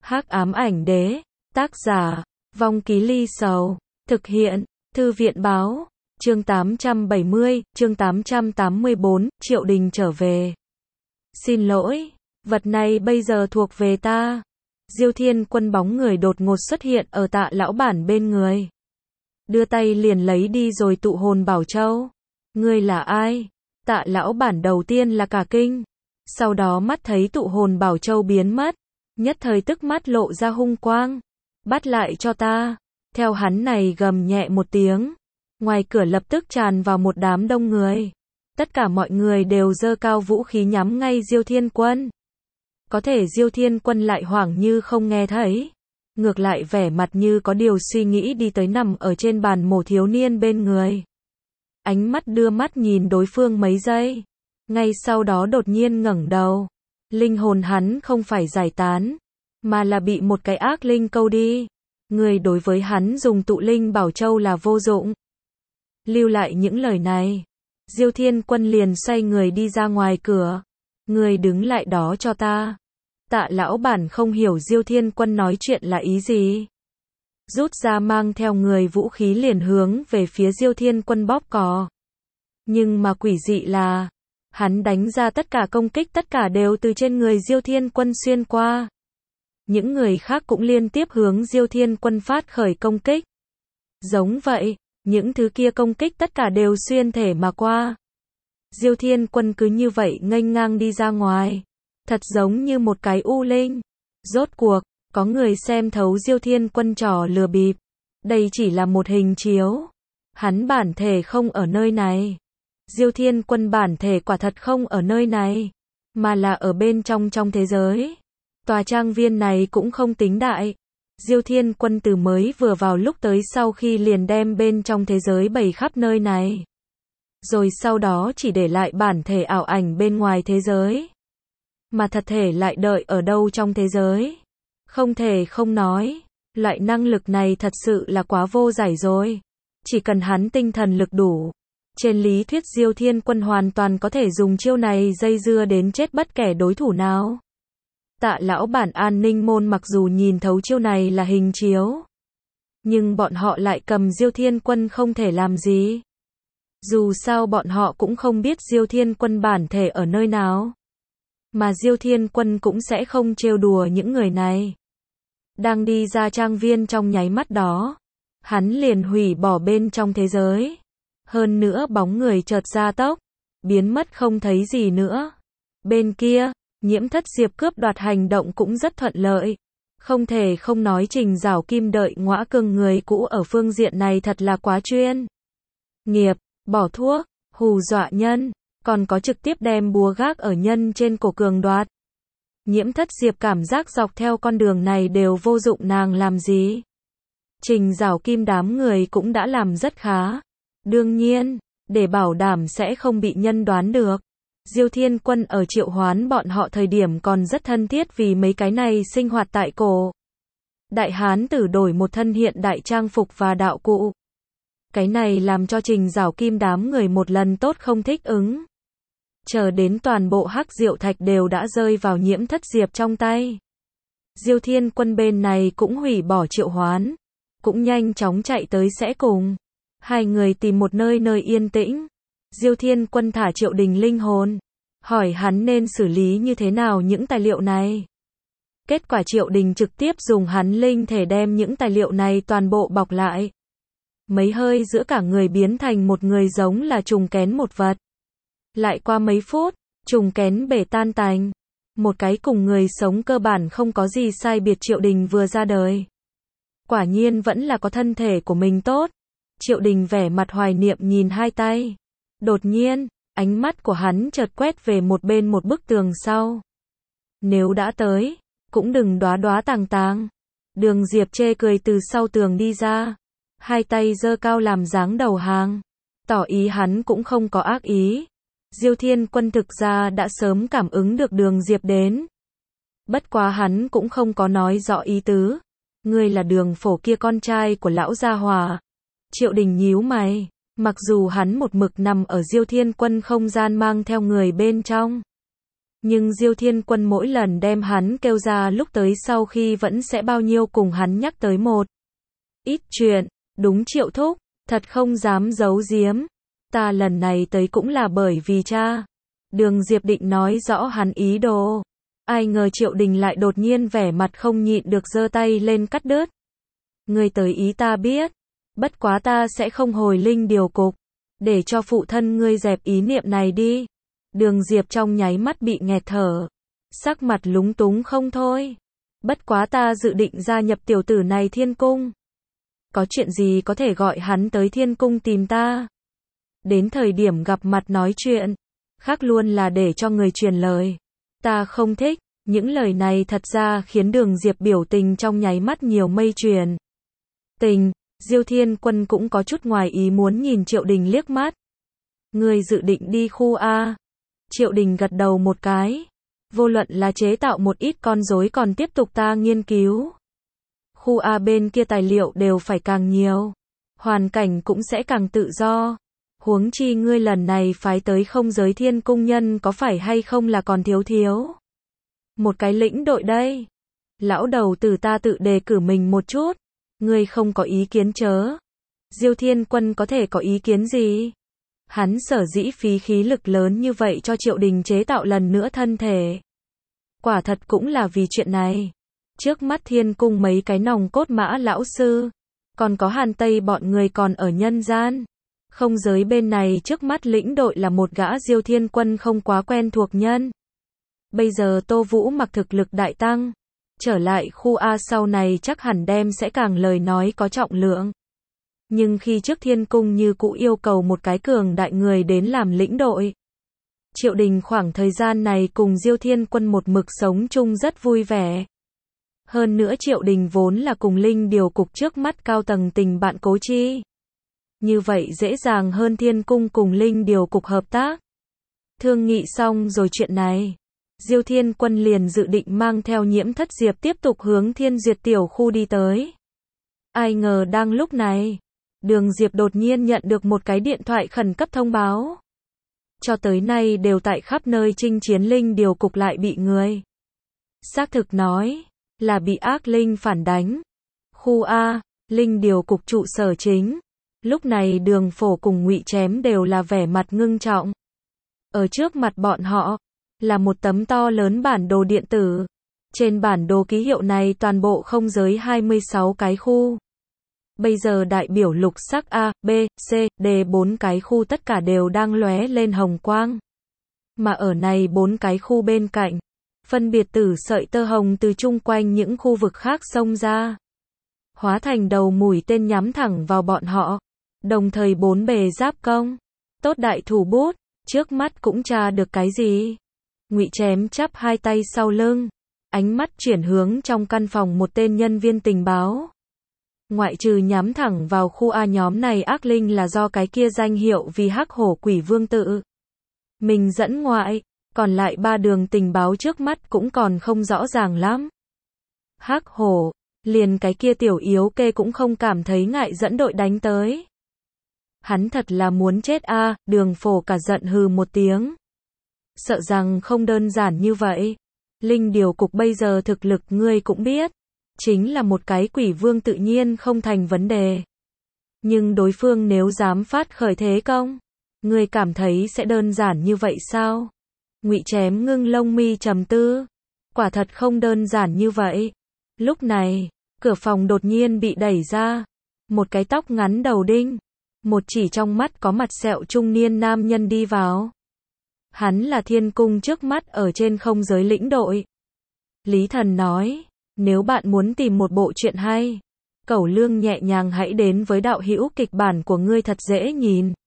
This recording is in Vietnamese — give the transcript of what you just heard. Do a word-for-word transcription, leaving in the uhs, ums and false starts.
Hắc ám ảnh đế, tác giả, Vong Ký Ly Sầu, thực hiện, Thư viện báo, chương tám trăm bảy mươi, chương tám trăm tám mươi bốn, Triệu Đình trở về. Xin lỗi, vật này bây giờ thuộc về ta. Diêu Thiên Quân bóng người đột ngột xuất hiện ở Tạ lão bản bên người. Đưa tay liền lấy đi rồi tụ hồn bảo châu. Ngươi là ai? Tạ lão bản đầu tiên là cả kinh. Sau đó mắt thấy tụ hồn bảo châu biến mất. Nhất thời tức mắt lộ ra hung quang. Bắt lại cho ta. Theo hắn này gầm nhẹ một tiếng. Ngoài cửa lập tức tràn vào một đám đông người. Tất cả mọi người đều giơ cao vũ khí nhắm ngay Diêu Thiên Quân. Có thể Diêu Thiên Quân lại hoảng như không nghe thấy. Ngược lại vẻ mặt như có điều suy nghĩ đi tới nằm ở trên bàn mổ thiếu niên bên người. Ánh mắt đưa mắt nhìn đối phương mấy giây. Ngay sau đó đột nhiên ngẩng đầu. Linh hồn hắn không phải giải tán, mà là bị một cái ác linh câu đi. Người đối với hắn dùng tụ linh bảo châu là vô dụng. Lưu lại những lời này. Diêu Thiên Quân liền xoay người đi ra ngoài cửa. Người đứng lại đó cho ta. Tạ lão bản không hiểu Diêu Thiên Quân nói chuyện là ý gì. Rút ra mang theo người vũ khí liền hướng về phía Diêu Thiên Quân bóp cò. Nhưng mà quỷ dị là, hắn đánh ra tất cả công kích tất cả đều từ trên người Diêu Thiên Quân xuyên qua. Những người khác cũng liên tiếp hướng Diêu Thiên Quân phát khởi công kích. Giống vậy, những thứ kia công kích tất cả đều xuyên thể mà qua. Diêu Thiên Quân cứ như vậy nghênh ngang đi ra ngoài. Thật giống như một cái u linh. Rốt cuộc, có người xem thấu Diêu Thiên Quân trò lừa bịp. Đây chỉ là một hình chiếu. Hắn bản thể không ở nơi này. Diêu Thiên Quân bản thể quả thật không ở nơi này. Mà là ở bên trong trong thế giới. Tòa trang viên này cũng không tính đại. Diêu Thiên Quân từ mới vừa vào lúc tới sau khi liền đem bên trong thế giới bày khắp nơi này. Rồi sau đó chỉ để lại bản thể ảo ảnh bên ngoài thế giới. Mà thật thể lại đợi ở đâu trong thế giới. Không thể không nói, loại năng lực này thật sự là quá vô giải rồi. Chỉ cần hắn tinh thần lực đủ. Trên lý thuyết Diêu Thiên Quân hoàn toàn có thể dùng chiêu này dây dưa đến chết bất kể đối thủ nào. Tạ lão bản an ninh môn mặc dù nhìn thấu chiêu này là hình chiếu. Nhưng bọn họ lại cầm Diêu Thiên Quân không thể làm gì. Dù sao bọn họ cũng không biết Diêu Thiên Quân bản thể ở nơi nào. Mà Diêu Thiên Quân cũng sẽ không trêu đùa những người này. Đang đi ra trang viên trong nháy mắt đó. Hắn liền hủy bỏ bên trong thế giới. Hơn nữa bóng người chợt ra tốc. Biến mất không thấy gì nữa. Bên kia, Nhiễm Thất Diệp cướp đoạt hành động cũng rất thuận lợi. Không thể không nói Trình Giảo Kim đợi ngõa cưng người cũ ở phương diện này thật là quá chuyên nghiệp, bỏ thuốc, hù dọa nhân, còn có trực tiếp đem búa gác ở nhân trên cổ cường đoạt. Nhiễm Thất Diệp cảm giác dọc theo con đường này đều vô dụng nàng làm gì. Trình Giảo Kim đám người cũng đã làm rất khá. Đương nhiên, để bảo đảm sẽ không bị nhân đoán được. Diêu Thiên Quân ở triệu hoán bọn họ thời điểm còn rất thân thiết vì mấy cái này sinh hoạt tại cổ. Đại hán tử đổi một thân hiện đại trang phục và đạo cụ. Cái này làm cho Trình Giảo Kim đám người một lần tốt không thích ứng. Chờ đến toàn bộ hắc diệu thạch đều đã rơi vào Nhiễm Thất Diệp trong tay. Diêu Thiên Quân bên này cũng hủy bỏ triệu hoán. Cũng nhanh chóng chạy tới sẽ cùng. Hai người tìm một nơi nơi yên tĩnh. Diêu Thiên Quân thả Triệu Đình linh hồn. Hỏi hắn nên xử lý như thế nào những tài liệu này. Kết quả Triệu Đình trực tiếp dùng hắn linh thể đem những tài liệu này toàn bộ bọc lại. Mấy hơi giữa cả người biến thành một người giống là trùng kén một vật. Lại qua mấy phút, trùng kén bể tan tành. Một cái cùng người sống cơ bản không có gì sai biệt Triệu Đình vừa ra đời. Quả nhiên vẫn là có thân thể của mình tốt. Triệu Đình vẻ mặt hoài niệm nhìn hai tay. Đột nhiên, ánh mắt của hắn chợt quét về một bên một bức tường sau. Nếu đã tới, cũng đừng đóa đóa tàng tàng. Đường Diệp chê cười từ sau tường đi ra. Hai tay giơ cao làm dáng đầu hàng. Tỏ ý hắn cũng không có ác ý. Diêu Thiên Quân thực ra đã sớm cảm ứng được Đường Diệp đến. Bất quá hắn cũng không có nói rõ ý tứ. Ngươi là Đường Phổ kia con trai của lão gia hỏa. Triệu Đình nhíu mày. Mặc dù hắn một mực nằm ở Diêu Thiên Quân không gian mang theo người bên trong. Nhưng Diêu Thiên Quân mỗi lần đem hắn kêu ra lúc tới sau khi vẫn sẽ bao nhiêu cùng hắn nhắc tới một ít chuyện. Đúng Triệu thúc, thật không dám giấu giếm. Ta lần này tới cũng là bởi vì cha. Đường Diệp định nói rõ hắn ý đồ. Ai ngờ Triệu Đình lại đột nhiên vẻ mặt không nhịn được giơ tay lên cắt đứt. Ngươi tới ý ta biết. Bất quá ta sẽ không hồi linh điều cục. Để cho phụ thân ngươi dẹp ý niệm này đi. Đường Diệp trong nháy mắt bị nghẹt thở. Sắc mặt lúng túng không thôi. Bất quá ta dự định gia nhập tiểu tử này Thiên Cung. Có chuyện gì có thể gọi hắn tới Thiên Cung tìm ta. Đến thời điểm gặp mặt nói chuyện. Khác luôn là để cho người truyền lời. Ta không thích. Những lời này thật ra khiến Đường Diệp biểu tình trong nháy mắt nhiều mây truyền. Tình. Diêu Thiên Quân cũng có chút ngoài ý muốn nhìn Triệu Đình liếc mắt. Ngươi dự định đi khu A. Triệu Đình gật đầu một cái. Vô luận là chế tạo một ít con rối còn tiếp tục ta nghiên cứu. Khu A bên kia tài liệu đều phải càng nhiều. Hoàn cảnh cũng sẽ càng tự do. Huống chi ngươi lần này phái tới không giới Thiên Cung nhân có phải hay không là còn thiếu thiếu. Một cái lĩnh đội đây. Lão đầu tử ta tự đề cử mình một chút. Ngươi không có ý kiến chớ. Diêu Thiên Quân có thể có ý kiến gì? Hắn sở dĩ phí khí lực lớn như vậy cho Triệu Đình chế tạo lần nữa thân thể. Quả thật cũng là vì chuyện này. Trước mắt Thiên Cung mấy cái nòng cốt Mã lão sư. Còn có Hàn Tây bọn người còn ở nhân gian. Không giới bên này trước mắt lĩnh đội là một gã Diêu Thiên Quân không quá quen thuộc nhân. Bây giờ Tô Vũ mặc thực lực đại tăng. Trở lại khu A sau này chắc hẳn đem sẽ càng lời nói có trọng lượng. Nhưng khi trước Thiên Cung như cũ yêu cầu một cái cường đại người đến làm lĩnh đội. Triệu Đình khoảng thời gian này cùng Diêu Thiên Quân một mực sống chung rất vui vẻ. Hơn nữa Triệu Đình vốn là cùng linh điều cục trước mắt cao tầng tình bạn cố chi. Như vậy dễ dàng hơn Thiên Cung cùng linh điều cục hợp tác. Thương nghị xong rồi chuyện này. Diêu Thiên Quân liền dự định mang theo Nhiễm Thất Diệp tiếp tục hướng Thiên Duyệt tiểu khu đi tới. Ai ngờ đang lúc này, Đường Diệp đột nhiên nhận được một cái điện thoại khẩn cấp thông báo. Cho tới nay đều tại khắp nơi chinh chiến linh điều cục lại bị người. Xác thực nói, là bị ác linh phản đánh. Khu A, linh điều cục trụ sở chính. Lúc này Đường Phổ cùng Ngụy Chém đều là vẻ mặt ngưng trọng. Ở trước mặt bọn họ, là một tấm to lớn bản đồ điện tử. Trên bản đồ ký hiệu này toàn bộ không giới hai mươi sáu cái khu. Bây giờ đại biểu lục sắc A, B, C, D bốn cái khu tất cả đều đang lóe lên hồng quang. Mà ở này bốn cái khu bên cạnh, phân biệt tử sợi tơ hồng từ chung quanh những khu vực khác xông ra. Hóa thành đầu mũi tên nhắm thẳng vào bọn họ. Đồng thời bốn bề giáp công. Tốt đại thủ bút, trước mắt cũng tra được cái gì? Ngụy Chém chắp hai tay sau lưng, ánh mắt chuyển hướng trong căn phòng một tên nhân viên tình báo. Ngoại trừ nhắm thẳng vào khu A nhóm này ác linh là do cái kia danh hiệu vì Hắc Hổ Quỷ Vương tự mình dẫn ngoại, còn lại ba đường tình báo trước mắt cũng còn không rõ ràng lắm. Hắc Hổ, liền cái kia tiểu yếu kê cũng không cảm thấy ngại dẫn đội đánh tới. Hắn thật là muốn chết a, à, Đường Phổ cả giận hừ một tiếng. Sợ rằng không đơn giản như vậy. Linh điều cục bây giờ thực lực ngươi cũng biết. Chính là một cái quỷ vương tự nhiên không thành vấn đề. Nhưng đối phương nếu dám phát khởi thế công, ngươi cảm thấy sẽ đơn giản như vậy sao? Ngụy Chém ngưng lông mi trầm tư. Quả thật không đơn giản như vậy. Lúc này, cửa phòng đột nhiên bị đẩy ra. Một cái tóc ngắn đầu đinh, một chỉ trong mắt có mặt sẹo trung niên nam nhân đi vào. Hắn là Thiên Cung trước mắt ở trên không giới lĩnh đội. Lý Thần nói, nếu bạn muốn tìm một bộ truyện hay, Cẩu Lương nhẹ nhàng hãy đến với đạo hữu kịch bản của ngươi thật dễ nhìn.